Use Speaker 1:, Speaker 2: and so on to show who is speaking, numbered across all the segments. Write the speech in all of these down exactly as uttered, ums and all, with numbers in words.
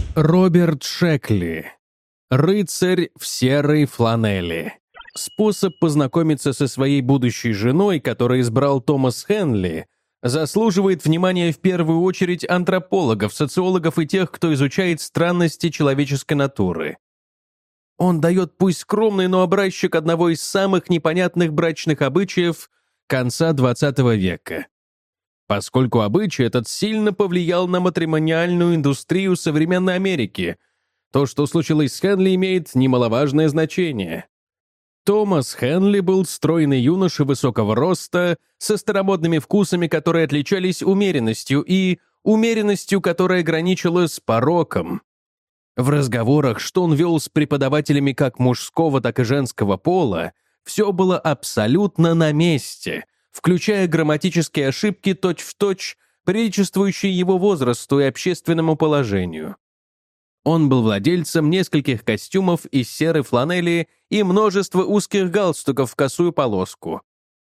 Speaker 1: Роберт Шекли. Рыцарь в серой фланели. Способ познакомиться со своей будущей женой, который избрал Томас Хенли, заслуживает внимания в первую очередь антропологов, социологов и тех, кто изучает странности человеческой натуры. Он дает пусть скромный, но образчик одного из самых непонятных брачных обычаев конца двадцатого века. Поскольку обычай этот сильно повлиял на матримониальную индустрию современной Америки, то, что случилось с Хенли, имеет немаловажное значение. Томас Хенли был стройный юноша высокого роста, со старомодными вкусами, которые отличались умеренностью, и умеренностью, которая граничила с пороком. В разговорах, что он вел с преподавателями как мужского, так и женского пола, все было абсолютно на месте, включая грамматические ошибки точь-в-точь, приличествующие его возрасту и общественному положению. Он был владельцем нескольких костюмов из серой фланели и множества узких галстуков в косую полоску.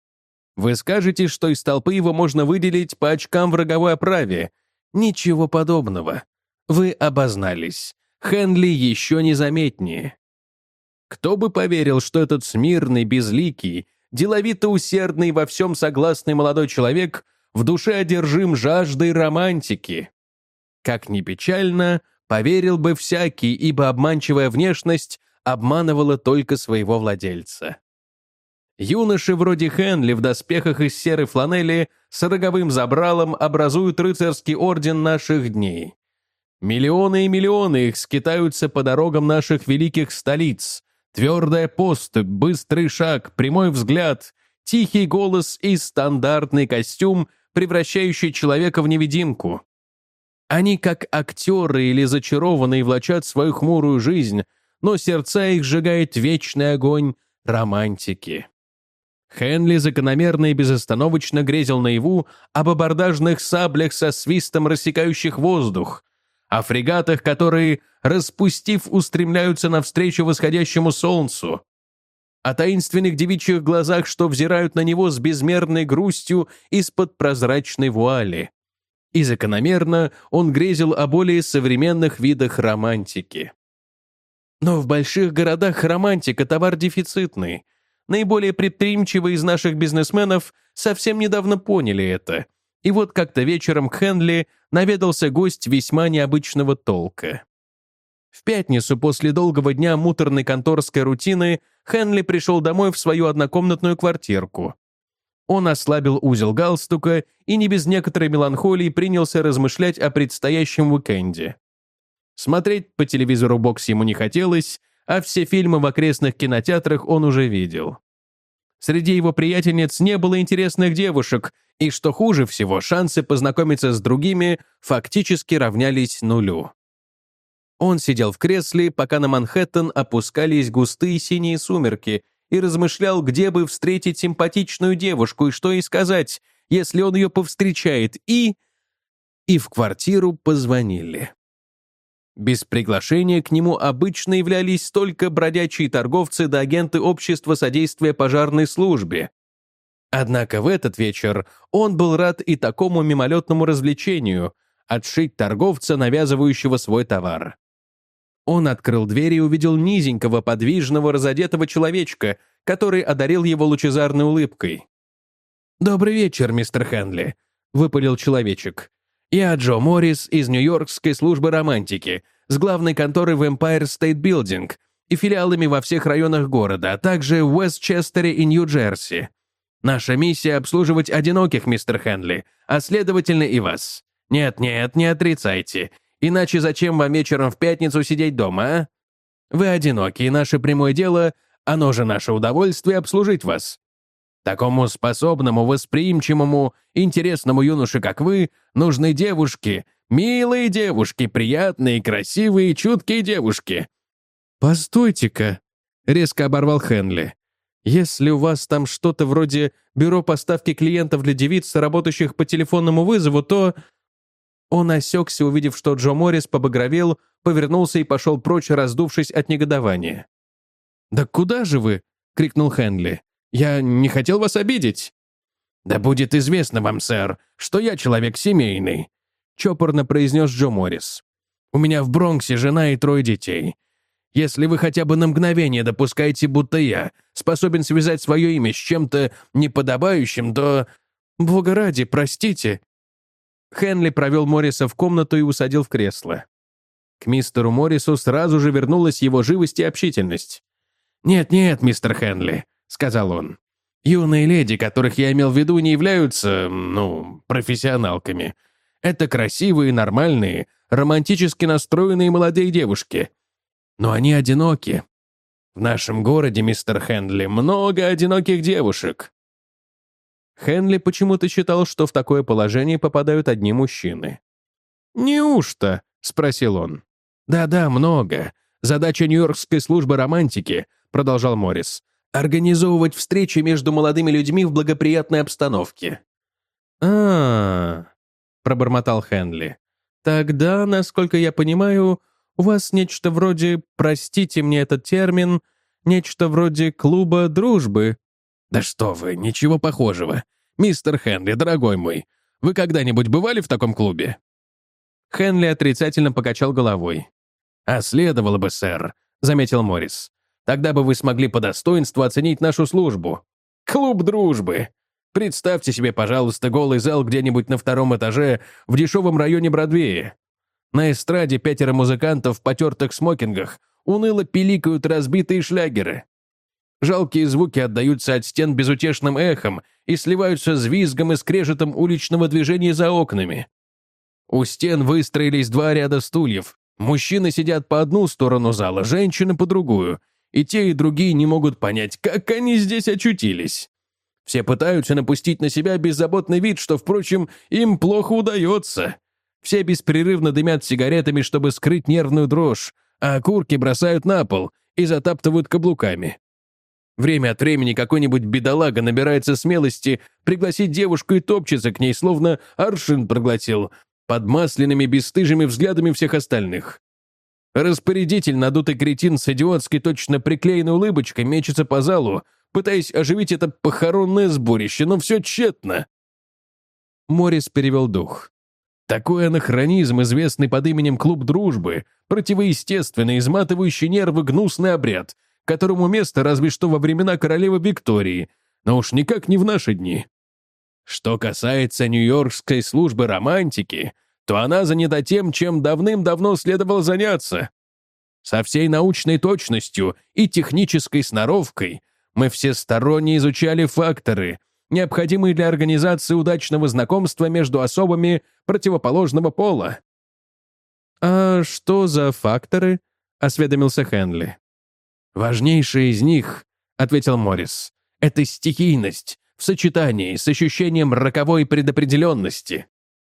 Speaker 1: Вы скажете, что из толпы его можно выделить по очкам в роговой оправе. Ничего подобного. Вы обознались. Хенли еще незаметнее. Кто бы поверил, что этот смирный, безликий, деловито усердный, во всем согласный молодой человек в душе одержим жаждой романтики. Как ни печально, поверил бы всякий, ибо обманчивая внешность обманывала только своего владельца. Юноши вроде Хенли в доспехах из серой фланели с роговым забралом образуют рыцарский орден наших дней. Миллионы и миллионы их скитаются по дорогам наших великих столиц. Твердая поступь, быстрый шаг, прямой взгляд, тихий голос и стандартный костюм, превращающий человека в невидимку. Они как актеры или зачарованные влачат свою хмурую жизнь, но сердца их сжигает вечный огонь романтики. Хенли закономерно и безостановочно грезил наяву об абордажных саблях со свистом рассекающих воздух, о фрегатах, которые, распустив, устремляются навстречу восходящему солнцу, о таинственных девичьих глазах, что взирают на него с безмерной грустью из-под прозрачной вуали. И закономерно он грезил о более современных видах романтики. Но в больших городах романтика – товар дефицитный. Наиболее предприимчивые из наших бизнесменов совсем недавно поняли это. И вот как-то вечером к Хенли наведался гость весьма необычного толка. В пятницу после долгого дня муторной конторской рутины Хенли пришел домой в свою однокомнатную квартирку. Он ослабил узел галстука и не без некоторой меланхолии принялся размышлять о предстоящем уикенде. Смотреть по телевизору бокс ему не хотелось, а все фильмы в окрестных кинотеатрах он уже видел. Среди его приятельниц не было интересных девушек, и, что хуже всего, шансы познакомиться с другими фактически равнялись нулю. Он сидел в кресле, пока на Манхэттен опускались густые синие сумерки, и размышлял, где бы встретить симпатичную девушку и что ей сказать, если он ее повстречает, и... И в квартиру позвонили. Без приглашения к нему обычно являлись только бродячие торговцы да агенты общества содействия пожарной службе. Однако в этот вечер он был рад и такому мимолетному развлечению — отшить торговца, навязывающего свой товар. Он открыл дверь и увидел низенького, подвижного, разодетого человечка, который одарил его лучезарной улыбкой. «Добрый вечер, мистер Хенли», — выпалил человечек. «Я Джо Моррис из Нью-Йоркской службы романтики, с главной конторой в Empire State Building и филиалами во всех районах города, а также в Уэстчестере и Нью-Джерси. Наша миссия — обслуживать одиноких, мистер Хенли, а следовательно и вас. Нет-нет, не отрицайте. Иначе зачем вам вечером в пятницу сидеть дома, а? Вы одиноки, и наше прямое дело, оно же наше удовольствие, обслужить вас. Такому способному, восприимчивому, интересному юноше, как вы, нужны девушки, милые девушки, приятные, красивые, чуткие девушки». «Постойте-ка», — резко оборвал Хенли. «Если у вас там что-то вроде бюро поставки клиентов для девиц, работающих по телефонному вызову, то...» Он осекся, увидев, что Джо Моррис побагровел, повернулся и пошел прочь, раздувшись от негодования. «Да куда же вы?» — крикнул Хенли. «Я не хотел вас обидеть». «Да будет известно вам, сэр, что я человек семейный», — чопорно произнес Джо Моррис. У меня в Бронксе жена и трое детей. Если вы хотя бы на мгновение допускаете, будто я способен связать свое имя с чем-то неподобающим, то... Бога ради, простите». Хенли провел Морриса в комнату и усадил в кресло. К мистеру Моррису сразу же вернулась его живость и общительность. «Нет-нет, мистер Хенли», — сказал он. «Юные леди, которых я имел в виду, не являются, ну, профессионалками. Это красивые, нормальные, романтически настроенные молодые девушки. Но они одиноки. В нашем городе, мистер Хенли, много одиноких девушек». Хенли почему-то считал, что в такое положение попадают одни мужчины. «Неужто?» — спросил он. «Да-да, много. Задача Нью-Йоркской службы романтики», — продолжал Моррис, «организовывать встречи между молодыми людьми в благоприятной обстановке». «А-а-а», — пробормотал Хенли. «Тогда, насколько я понимаю, у вас нечто вроде, простите мне этот термин, нечто вроде клуба дружбы». «Да что вы, ничего похожего. Мистер Хенли, дорогой мой, вы когда-нибудь бывали в таком клубе?» Хенли отрицательно покачал головой. «А следовало бы, сэр», — заметил Моррис. «Тогда бы вы смогли по достоинству оценить нашу службу. Клуб дружбы. Представьте себе, пожалуйста, голый зал где-нибудь на втором этаже в дешевом районе Бродвея. На эстраде пятеро музыкантов в потертых смокингах уныло пиликают разбитые шлягеры. Жалкие звуки отдаются от стен безутешным эхом и сливаются с визгом и скрежетом уличного движения за окнами. У стен выстроились два ряда стульев. Мужчины сидят по одну сторону зала, женщины по другую, и те, и другие не могут понять, как они здесь очутились. Все пытаются напустить на себя беззаботный вид, что, впрочем, им плохо удается. Все беспрерывно дымят сигаретами, чтобы скрыть нервную дрожь, а окурки бросают на пол и затаптывают каблуками. Время от времени какой-нибудь бедолага набирается смелости пригласить девушку и топчется к ней, словно аршин проглотил, под масляными бесстыжими взглядами всех остальных. Распорядитель, надутый кретин с идиотской точно приклеенной улыбочкой, мечется по залу, пытаясь оживить это похоронное сборище, но все тщетно. Моррис перевел дух. Такой анахронизм, известный под именем «Клуб дружбы», противоестественный, изматывающий нервы гнусный обряд, которому место разве что во времена королевы Виктории, но уж никак не в наши дни. Что касается Нью-Йоркской службы романтики, то она занята тем, чем давным-давно следовало заняться. Со всей научной точностью и технической сноровкой мы всесторонне изучали факторы, необходимые для организации удачного знакомства между особами противоположного пола. «А что за факторы?» — осведомился Хенли. «Важнейшее из них, — ответил Моррис, — это стихийность в сочетании с ощущением роковой предопределенности».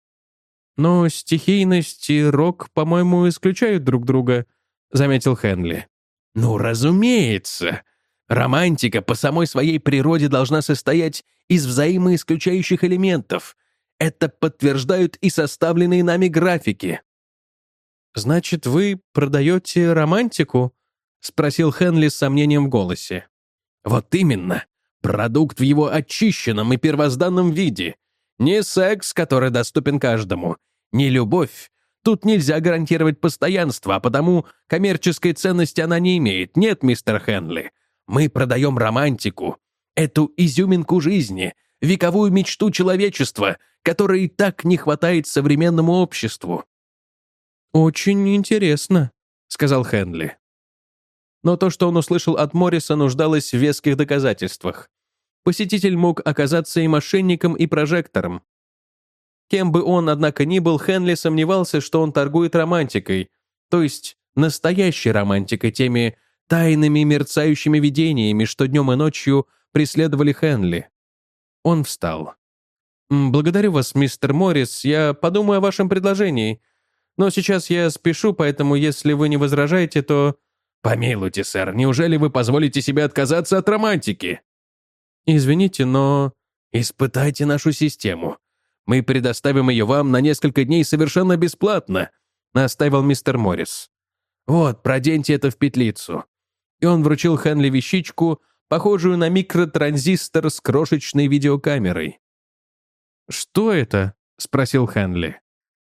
Speaker 1: «Но стихийность и рок, по-моему, исключают друг друга», — заметил Хенли. «Ну, разумеется. Романтика по самой своей природе должна состоять из взаимоисключающих элементов. Это подтверждают и составленные нами графики». «Значит, вы продаете романтику?» — спросил Хенли с сомнением в голосе. «Вот именно. Продукт в его очищенном и первозданном виде. Не секс, который доступен каждому. Не любовь. Тут нельзя гарантировать постоянство, а потому коммерческой ценности она не имеет. Нет, мистер Хенли. Мы продаем романтику. Эту изюминку жизни, вековую мечту человечества, которой так не хватает современному обществу». «Очень интересно», — сказал Хенли. Но то, что он услышал от Морриса, нуждалось в веских доказательствах. Посетитель мог оказаться и мошенником, и прожектором. Кем бы он, однако, ни был, Хенли сомневался, что он торгует романтикой, то есть настоящей романтикой, теми тайными мерцающими видениями, что днем и ночью преследовали Хенли. Он встал. «Благодарю вас, мистер Моррис, я подумаю о вашем предложении. Но сейчас я спешу, поэтому если вы не возражаете, то...» «Помилуйте, сэр, неужели вы позволите себе отказаться от романтики?» «Извините, но...» «Испытайте нашу систему. Мы предоставим ее вам на несколько дней совершенно бесплатно», — настаивал мистер Моррис. «Вот, проденьте это в петлицу». И он вручил Хенли вещичку, похожую на микротранзистор с крошечной видеокамерой. «Что это?» — спросил Хенли.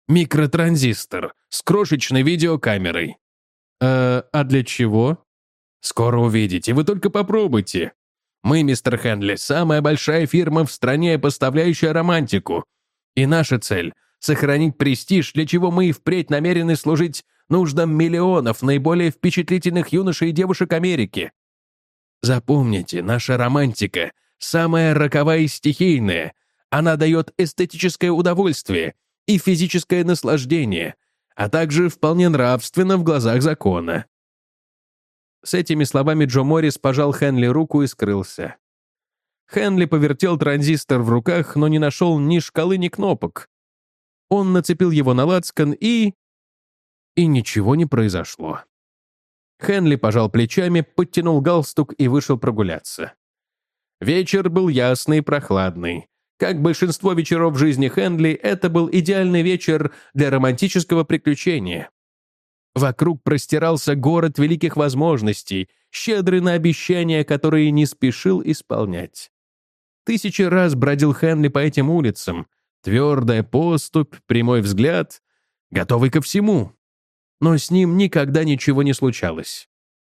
Speaker 1: Микротранзистор с крошечной видеокамерой. Э, а для чего? Скоро увидите, вы только попробуйте. Мы, мистер Хенли, самая большая фирма в стране, поставляющая романтику. И наша цель — сохранить престиж, для чего мы и впредь намерены служить нуждам миллионов наиболее впечатлительных юношей и девушек Америки. Запомните, наша романтика — самая роковая и стихийная. Она дает эстетическое удовольствие и физическое наслаждение, а также вполне нравственно в глазах закона. С этими словами Джо Моррис пожал Хенли руку и скрылся. Хенли повертел транзистор в руках, но не нашел ни шкалы, ни кнопок. Он нацепил его на лацкан и... И ничего не произошло. Хенли пожал плечами, подтянул галстук и вышел прогуляться. Вечер был ясный и прохладный. Как большинство вечеров в жизни Хенли, это был идеальный вечер для романтического приключения. Вокруг простирался город великих возможностей, щедрый на обещания, которые не спешил исполнять. Тысячи раз бродил Хенли по этим улицам. Твердая поступь, прямой взгляд, готовый ко всему. Но с ним никогда ничего не случалось.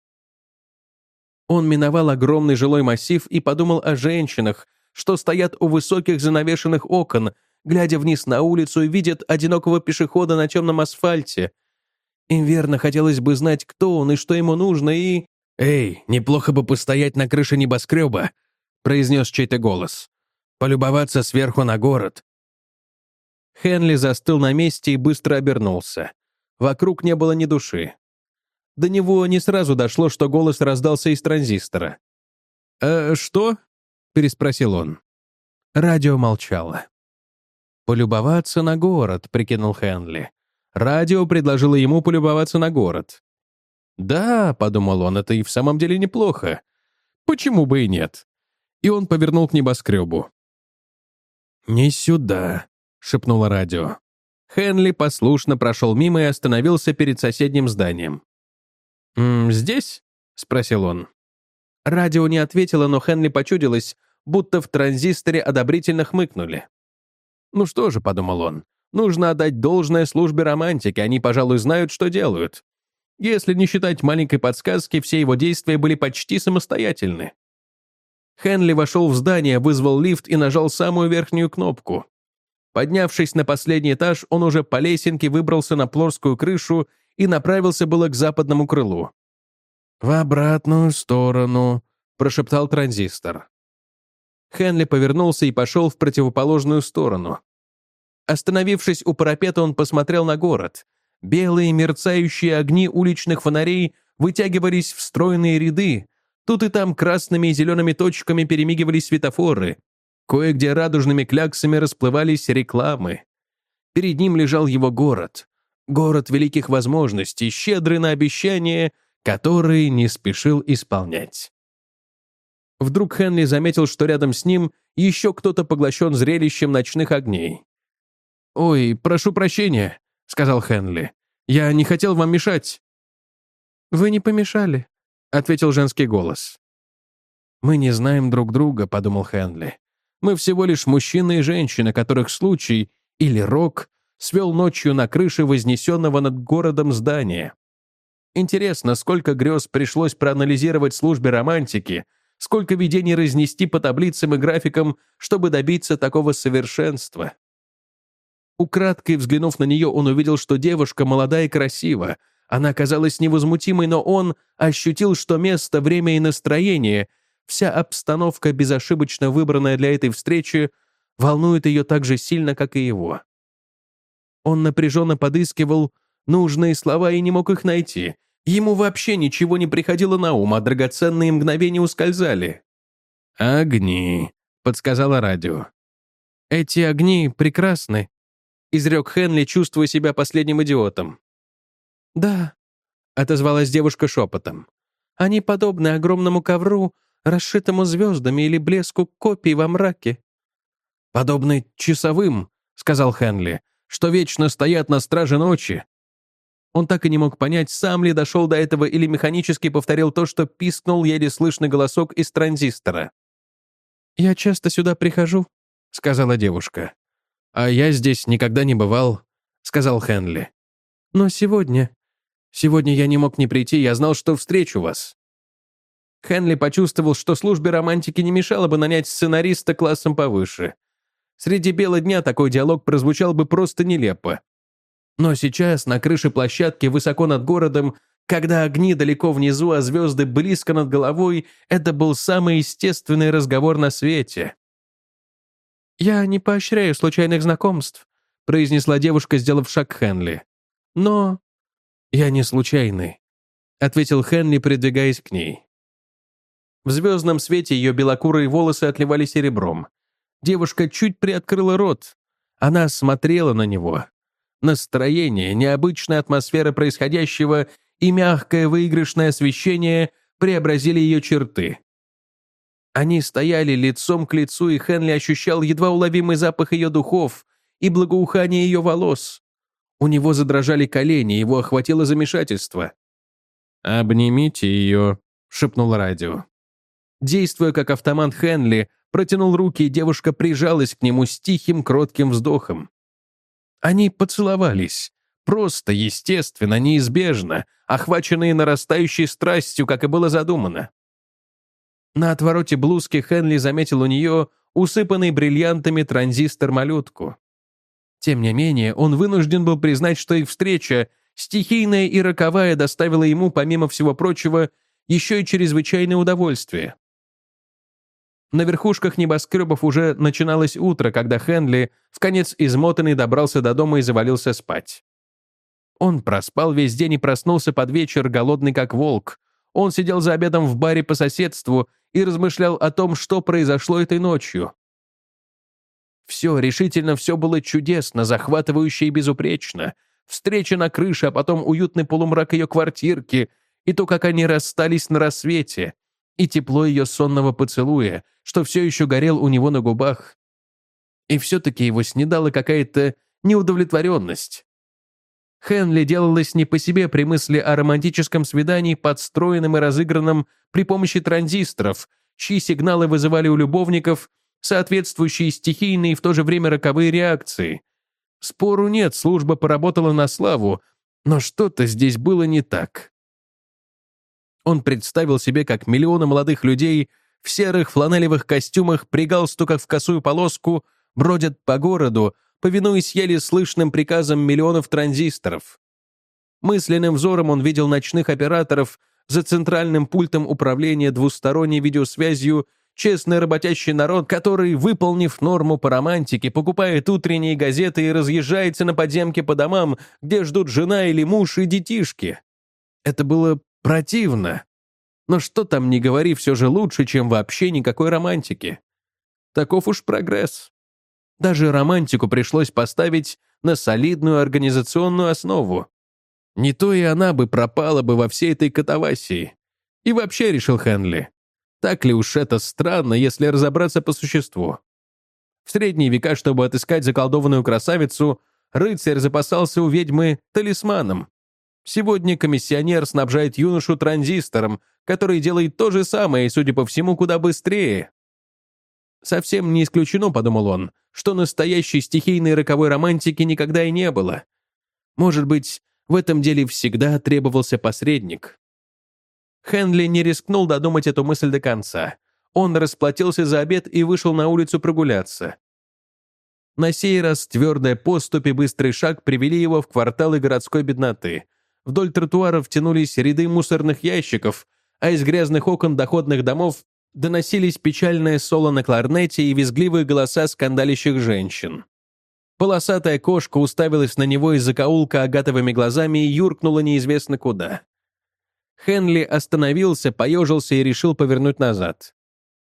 Speaker 1: Он миновал огромный жилой массив и подумал о женщинах, что стоят у высоких занавешенных окон, глядя вниз на улицу и видят одинокого пешехода на темном асфальте. Им верно хотелось бы знать, кто он и что ему нужно, и... «Эй, неплохо бы постоять на крыше небоскреба», — произнес чей-то голос. «Полюбоваться сверху на город». Хенли застыл на месте и быстро обернулся. Вокруг не было ни души. До него не сразу дошло, что голос раздался из транзистора. «Э, что?» — переспросил он. Радио молчало. «Полюбоваться на город», — прикинул Хенли. Радио предложило ему полюбоваться на город. «Да», — подумал он, — «это и в самом деле неплохо. Почему бы и нет?» И он повернул к небоскребу. «Не сюда», — шепнуло радио. Хенли послушно прошел мимо и остановился перед соседним зданием. «М, «Здесь?» — спросил он. Радио не ответило, но Хенли почудилось, будто в транзисторе одобрительно хмыкнули. «Ну что же», — подумал он, — «нужно отдать должное службе романтики, они, пожалуй, знают, что делают». Если не считать маленькой подсказки, все его действия были почти самостоятельны. Хенли вошел в здание, вызвал лифт и нажал самую верхнюю кнопку. Поднявшись на последний этаж, он уже по лесенке выбрался на плоскую крышу и направился было к западному крылу. «В обратную сторону», — прошептал транзистор. Хенли повернулся и пошел в противоположную сторону. Остановившись у парапета, он посмотрел на город. Белые мерцающие огни уличных фонарей вытягивались в стройные ряды. Тут и там красными и зелеными точками перемигивались светофоры. Кое-где радужными кляксами расплывались рекламы. Перед ним лежал его город. Город великих возможностей, щедрый на обещания, которые не спешил исполнять. Вдруг Хенли заметил, что рядом с ним еще кто-то поглощен зрелищем ночных огней. «Ой, прошу прощения», — сказал Хенли. «Я не хотел вам мешать». «Вы не помешали», — ответил женский голос. «Мы не знаем друг друга», — подумал Хенли. «Мы всего лишь мужчина и женщина, которых случай, или рок, свел ночью на крыше вознесенного над городом здания. Интересно, сколько грез пришлось проанализировать службе романтики, сколько видений разнести по таблицам и графикам, чтобы добиться такого совершенства». Украдкой взглянув на нее, он увидел, что девушка молода и красива. Она казалась невозмутимой, но он ощутил, что место, время и настроение, вся обстановка, безошибочно выбранная для этой встречи, волнует ее так же сильно, как и его. Он напряженно подыскивал нужные слова и не мог их найти. Ему вообще ничего не приходило на ум, а драгоценные мгновения ускользали. «Огни», — подсказало радио. «Эти огни прекрасны», — изрек Хенли, чувствуя себя последним идиотом. «Да», — отозвалась девушка шепотом. «Они подобны огромному ковру, расшитому звездами или блеску копий во мраке». «Подобны часовым», — сказал Хенли, «что вечно стоят на страже ночи». Он так и не мог понять, сам ли дошел до этого или механически повторил то, что пискнул еле слышный голосок из транзистора. «Я часто сюда прихожу», — сказала девушка. «А я здесь никогда не бывал», сказал Хенли. «Но сегодня... Сегодня я не мог не прийти, я знал, что встречу вас». Хенли почувствовал, что службе романтики не мешало бы нанять сценариста классом повыше. Среди бела дня такой диалог прозвучал бы просто нелепо. Но сейчас, на крыше площадки, высоко над городом, когда огни далеко внизу, а звезды близко над головой, это был самый естественный разговор на свете. «Я не поощряю случайных знакомств», — произнесла девушка, сделав шаг к Хенли. «Но...» «Я не случайный», — ответил Хенли, придвигаясь к ней. В звездном свете ее белокурые волосы отливали серебром. Девушка чуть приоткрыла рот. Она смотрела на него. Настроение, необычная атмосфера происходящего и мягкое выигрышное освещение преобразили ее черты. Они стояли лицом к лицу, и Хенли ощущал едва уловимый запах ее духов и благоухание ее волос. У него задрожали колени, его охватило замешательство. «Обнимите ее», — шепнул радио. Действуя как автомат, Хенли протянул руки, и девушка прижалась к нему с тихим, кротким вздохом. Они поцеловались. Просто, естественно, неизбежно, охваченные нарастающей страстью, как и было задумано. На отвороте блузки Хенли заметил у нее усыпанный бриллиантами транзистор-малютку. Тем не менее, он вынужден был признать, что их встреча, стихийная и роковая, доставила ему, помимо всего прочего, еще и чрезвычайное удовольствие. На верхушках небоскребов уже начиналось утро, когда Хенли, вконец измотанный, добрался до дома и завалился спать. Он проспал весь день и проснулся под вечер, голодный как волк. Он сидел за обедом в баре по соседству и размышлял о том, что произошло этой ночью. Все, решительно все было чудесно, захватывающе и безупречно. Встреча на крыше, а потом уютный полумрак ее квартирки, и то, как они расстались на рассвете, и тепло ее сонного поцелуя, что все еще горел у него на губах. И все-таки его снедала какая-то неудовлетворенность. Хенли делалось не по себе при мысли о романтическом свидании, подстроенном и разыгранном при помощи транзисторов, чьи сигналы вызывали у любовников соответствующие стихийные и в то же время роковые реакции. Спору нет, служба поработала на славу, но что-то здесь было не так. Он представил себе, как миллионы молодых людей в серых фланелевых костюмах при галстуках в косую полоску бродят по городу, повинуясь еле слышным приказам миллионов транзисторов. Мысленным взором он видел ночных операторов за центральным пультом управления двусторонней видеосвязью, честный работящий народ, который, выполнив норму по романтике, покупает утренние газеты и разъезжается на подземке по домам, где ждут жена или муж и детишки. Это было противно. Но что там ни говори, все же лучше, чем вообще никакой романтики. Таков уж прогресс. Даже романтику пришлось поставить на солидную организационную основу. Не то и она бы пропала бы во всей этой катавасии. И вообще, решил Хенли, так ли уж это странно, если разобраться по существу. В средние века, чтобы отыскать заколдованную красавицу, рыцарь запасался у ведьмы талисманом. Сегодня комиссионер снабжает юношу транзистором, который делает то же самое и, судя по всему, куда быстрее. Совсем не исключено, подумал он, что настоящей стихийной роковой романтики никогда и не было. Может быть, в этом деле всегда требовался посредник. Хенли не рискнул додумать эту мысль до конца. Он расплатился за обед и вышел на улицу прогуляться. На сей раз твердая поступь и быстрый шаг привели его в кварталы городской бедноты. Вдоль тротуаров тянулись ряды мусорных ящиков, а из грязных окон доходных домов доносились печальное соло на кларнете и визгливые голоса скандалящих женщин. Полосатая кошка уставилась на него из закоулка агатовыми глазами и юркнула неизвестно куда. Хенли остановился, поежился и решил повернуть назад.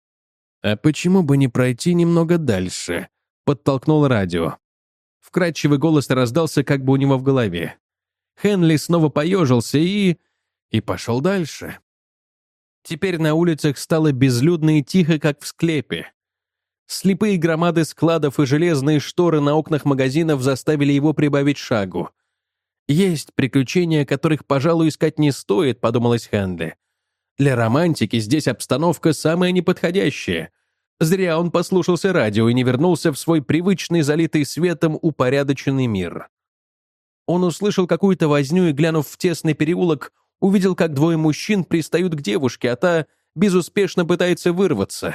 Speaker 1: «А почему бы не пройти немного дальше?» — подтолкнул радио. Вкрадчивый голос раздался как бы у него в голове. Хенли снова поежился и... и пошел дальше. Теперь на улицах стало безлюдно и тихо, как в склепе. Слепые громады складов и железные шторы на окнах магазинов заставили его прибавить шагу. «Есть приключения, которых, пожалуй, искать не стоит», — подумалось Хенли. «Для романтики здесь обстановка самая неподходящая. Зря он послушался радио и не вернулся в свой привычный, залитый светом, упорядоченный мир». Он услышал какую-то возню и, глянув в тесный переулок, увидел, как двое мужчин пристают к девушке, а та безуспешно пытается вырваться.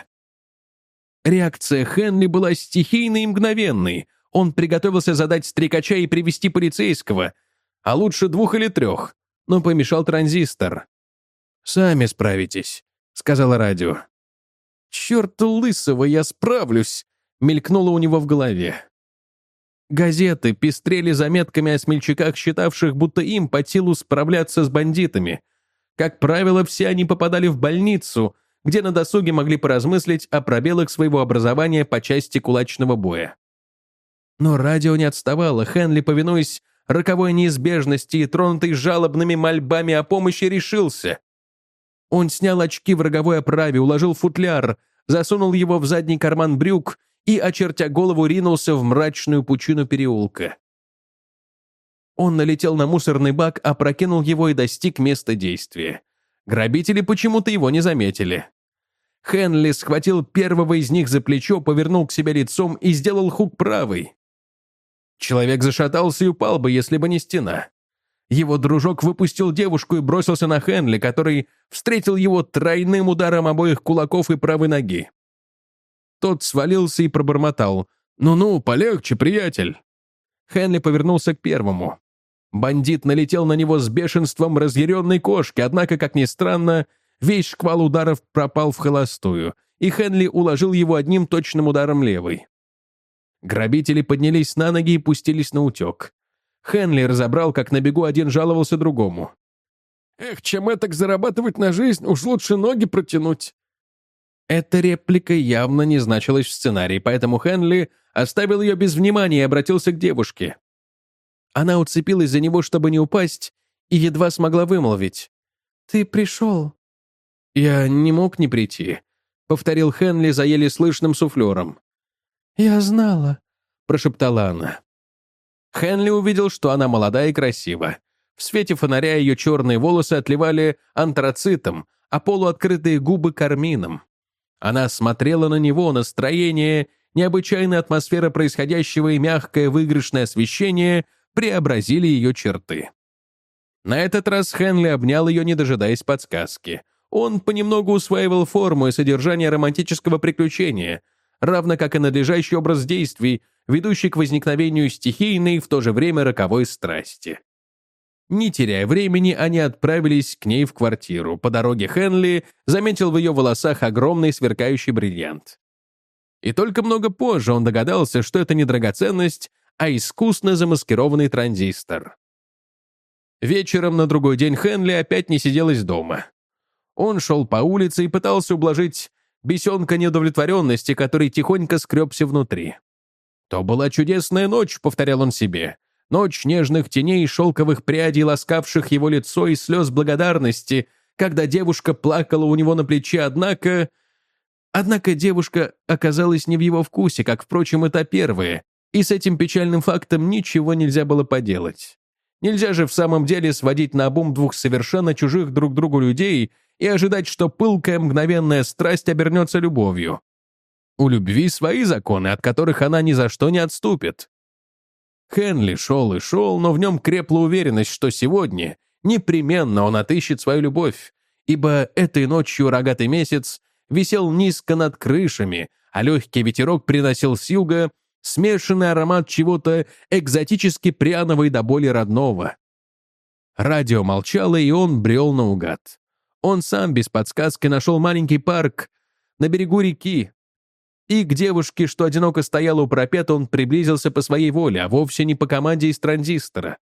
Speaker 1: Реакция Хенли была стихийной и мгновенной. Он приготовился задать стрекача и привести полицейского, а лучше двух или трех, но помешал транзистор. «Сами справитесь», — сказала радио. «Черт лысого, я справлюсь», — мелькнуло у него в голове. Газеты пестрели заметками о смельчаках, считавших, будто им под силу справляться с бандитами. Как правило, все они попадали в больницу, где на досуге могли поразмыслить о пробелах своего образования по части кулачного боя. Но радио не отставало. Хенли, повинуясь роковой неизбежности и тронутый жалобными мольбами о помощи, решился. Он снял очки в роговой оправе, уложил футляр, засунул его в задний карман брюк и, очертя голову, ринулся в мрачную пучину переулка. Он налетел на мусорный бак, опрокинул его и достиг места действия. Грабители почему-то его не заметили. Хенли схватил первого из них за плечо, повернул к себе лицом и сделал хук правой. Человек зашатался и упал бы, если бы не стена. Его дружок выпустил девушку и бросился на Хенли, который встретил его тройным ударом обоих кулаков и правой ноги. Тот свалился и пробормотал: «Ну-ну, полегче, приятель». Хенли повернулся к первому. Бандит налетел на него с бешенством разъяренной кошки, однако, как ни странно, весь шквал ударов пропал в холостую, и Хенли уложил его одним точным ударом левой. Грабители поднялись на ноги и пустились на утек. Хенли разобрал, как на бегу один жаловался другому. «Эх, чем этак зарабатывать на жизнь, уж лучше ноги протянуть». Эта реплика явно не значилась в сценарии, поэтому Хенли оставил ее без внимания и обратился к девушке. Она уцепилась за него, чтобы не упасть, и едва смогла вымолвить: «Ты пришел». «Я не мог не прийти», — повторил Хенли за еле слышным суфлером. «Я знала», — прошептала она. Хенли увидел, что она молода и красива. В свете фонаря ее черные волосы отливали антрацитом, а полуоткрытые губы — кармином. Она смотрела на него, настроение, необычайная атмосфера происходящего и мягкое выигрышное освещение преобразили ее черты. На этот раз Хенли обнял ее, не дожидаясь подсказки. Он понемногу усваивал форму и содержание романтического приключения, равно как и надлежащий образ действий, ведущий к возникновению стихийной, в то же время роковой страсти. Не теряя времени, они отправились к ней в квартиру. По дороге Хенли заметил в ее волосах огромный сверкающий бриллиант. И только много позже он догадался, что это не драгоценность, а искусно замаскированный транзистор. Вечером на другой день Хенли опять не сиделось дома. Он шел по улице и пытался ублажить бесенка неудовлетворенности, который тихонько скребся внутри. «То была чудесная ночь», — повторял он себе. Ночь нежных теней, шелковых прядей, ласкавших его лицо, и слез благодарности, когда девушка плакала у него на плече, однако... Однако девушка оказалась не в его вкусе, как, впрочем, и та первая, и с этим печальным фактом ничего нельзя было поделать. Нельзя же в самом деле сводить наобум двух совершенно чужих друг другу людей и ожидать, что пылкая мгновенная страсть обернется любовью. У любви свои законы, от которых она ни за что не отступит. Хенли шел и шел, но в нем крепла уверенность, что сегодня непременно он отыщет свою любовь, ибо этой ночью рогатый месяц висел низко над крышами, а легкий ветерок приносил с юга смешанный аромат чего-то экзотически пряного и до боли родного. Радио молчало, и он брел наугад. Он сам без подсказки нашел маленький парк на берегу реки, и к девушке, что одиноко стояла у парапета, он приблизился по своей воле, а вовсе не по команде из транзистора.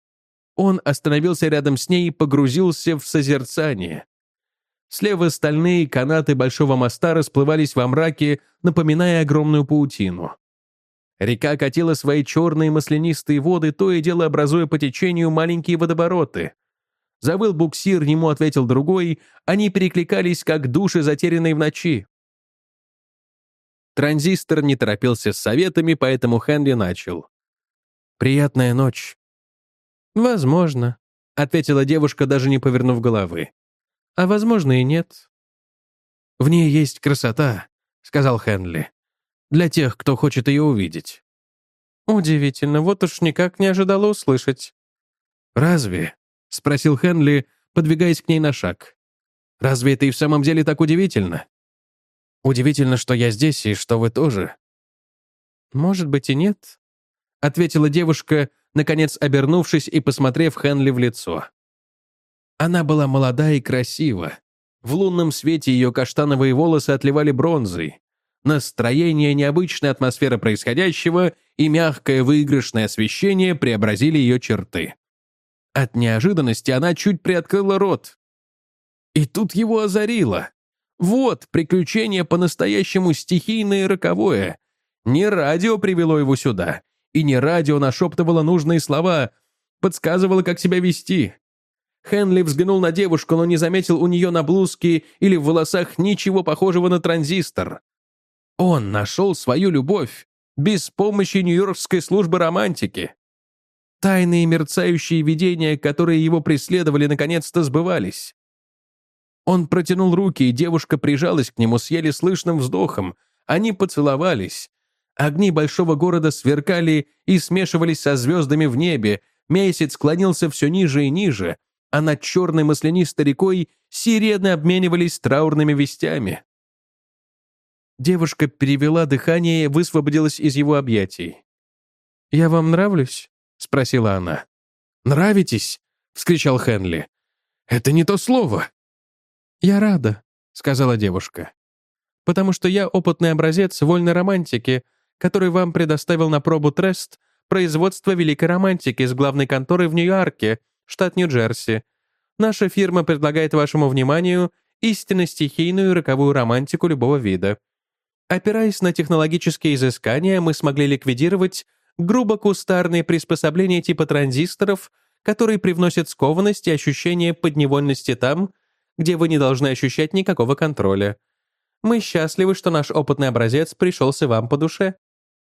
Speaker 1: Он остановился рядом с ней и погрузился в созерцание. Слева стальные канаты большого моста расплывались во мраке, напоминая огромную паутину. Река катила свои черные маслянистые воды, то и дело образуя по течению маленькие водовороты. Завыл буксир, ему ответил другой, они перекликались, как души, затерянные в ночи. Транзистор не торопился с советами, поэтому Хенли начал. «Приятная ночь». «Возможно», — ответила девушка, даже не повернув головы. «А возможно и нет». «В ней есть красота», — сказал Хенли, «для тех, кто хочет ее увидеть». Удивительно, вот уж никак не ожидала услышать. «Разве?» — спросил Хенли, подвигаясь к ней на шаг. «Разве это и в самом деле так удивительно? Удивительно, что я здесь и что вы тоже». «Может быть и нет», — ответила девушка, наконец обернувшись и посмотрев Хенли в лицо. Она была молода и красива. В лунном свете ее каштановые волосы отливали бронзой. Настроение, необычная атмосфера происходящего и мягкое выигрышное освещение преобразили ее черты. От неожиданности она чуть приоткрыла рот. И тут его озарило. Вот приключение по-настоящему стихийное и роковое. Не радио привело его сюда, и не радио нашептывало нужные слова, подсказывало, как себя вести. Хенли взглянул на девушку, но не заметил у нее на блузке или в волосах ничего похожего на транзистор. Он нашел свою любовь без помощи Нью-Йоркской службы романтики. Тайные мерцающие видения, которые его преследовали, наконец-то сбывались. Он протянул руки, и девушка прижалась к нему с еле слышным вздохом. Они поцеловались. Огни большого города сверкали и смешивались со звездами в небе, месяц склонился все ниже и ниже, а над черной маслянистой рекой сирены обменивались траурными вестями. Девушка перевела дыхание и высвободилась из его объятий. «Я вам нравлюсь?» — спросила она. «Нравитесь?» — вскричал Хенли. «Это не то слово». «Я рада», — сказала девушка. «Потому что я опытный образец вольной романтики, который вам предоставил на пробу Трест, производство великой романтики с главной конторой в Нью-Йорке, штат Нью-Джерси. Наша фирма предлагает вашему вниманию истинно стихийную и роковую романтику любого вида. Опираясь на технологические изыскания, мы смогли ликвидировать грубо кустарные приспособления типа транзисторов, которые привносят скованность и ощущение подневольности там, где вы не должны ощущать никакого контроля. Мы счастливы, что наш опытный образец пришелся вам по душе.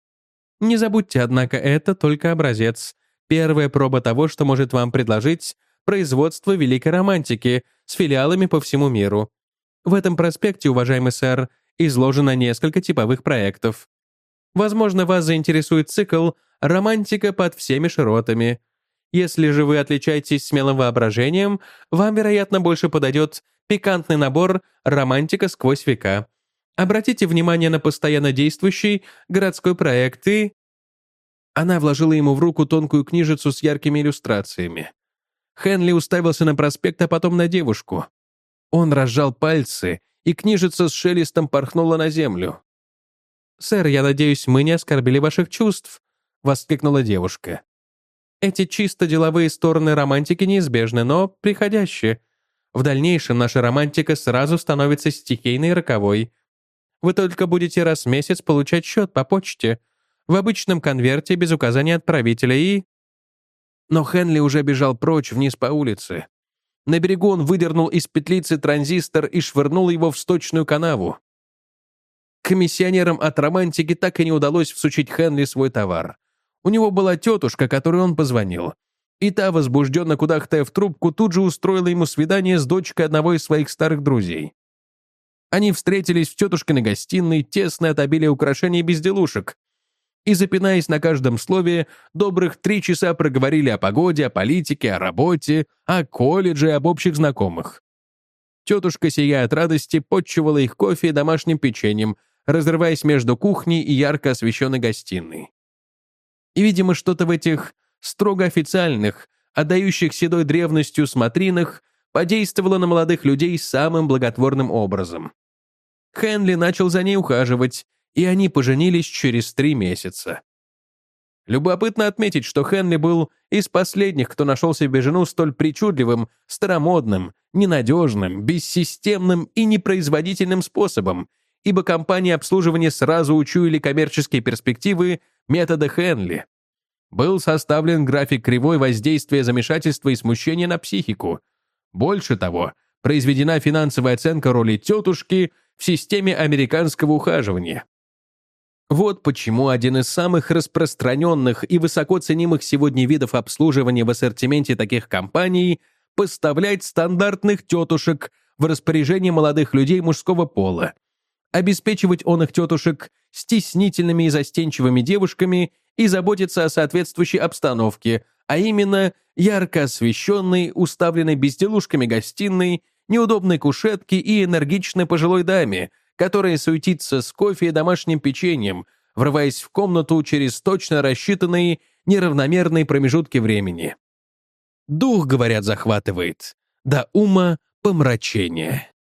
Speaker 1: Не забудьте, однако, это только образец. Первая проба того, что может вам предложить производство великой романтики с филиалами по всему миру. В этом проспекте, уважаемый сэр, изложено несколько типовых проектов. Возможно, вас заинтересует цикл «Романтика под всеми широтами». Если же вы отличаетесь смелым воображением, вам, вероятно, больше подойдет пикантный набор «Романтика сквозь века». Обратите внимание на постоянно действующий городской проект и... Она вложила ему в руку тонкую книжицу с яркими иллюстрациями. Хенли уставился на проспект, а потом на девушку. Он разжал пальцы, и книжица с шелестом порхнула на землю. «Сэр, я надеюсь, мы не оскорбили ваших чувств», — воскликнула девушка. «Эти чисто деловые стороны романтики неизбежны, но приходящие. В дальнейшем наша романтика сразу становится стихийной и роковой. Вы только будете раз в месяц получать счет по почте, в обычном конверте без указания отправителя и...» Но Хенли уже бежал прочь вниз по улице. На берегу он выдернул из петлицы транзистор и швырнул его в сточную канаву. Комиссионерам от романтики так и не удалось всучить Хенли свой товар. У него была тетушка, которой он позвонил. И та, возбужденно кудахтая в трубку, тут же устроила ему свидание с дочкой одного из своих старых друзей. Они встретились в тетушкиной гостиной, тесной от обилия украшений и безделушек. И, запинаясь на каждом слове, добрых три часа проговорили о погоде, о политике, о работе, о колледже и об общих знакомых. Тетушка, сияя от радости, подчивала их кофе и домашним печеньем, разрываясь между кухней и ярко освещенной гостиной. И, видимо, что-то в этих строго официальных, отдающих седой древностью смотринах, подействовало на молодых людей самым благотворным образом. Хенли начал за ней ухаживать, и они поженились через три месяца. Любопытно отметить, что Хенли был из последних, кто нашел себе жену столь причудливым, старомодным, ненадежным, бессистемным и непроизводительным способом, ибо компании обслуживания сразу учуяли коммерческие перспективы метода Хенли. Был составлен график кривой воздействия замешательства и смущения на психику. Больше того, произведена финансовая оценка роли тетушки в системе американского ухаживания. Вот почему один из самых распространенных и высоко ценимых сегодня видов обслуживания в ассортименте таких компаний – поставлять стандартных тетушек в распоряжение молодых людей мужского пола. обеспечивать он их тетушек стеснительными и застенчивыми девушками и заботиться о соответствующей обстановке, а именно ярко освещенной, уставленной безделушками гостиной, неудобной кушетке и энергичной пожилой даме, которая суетится с кофе и домашним печеньем, врываясь в комнату через точно рассчитанные неравномерные промежутки времени. Дух, говорят, захватывает, до ума помрачения.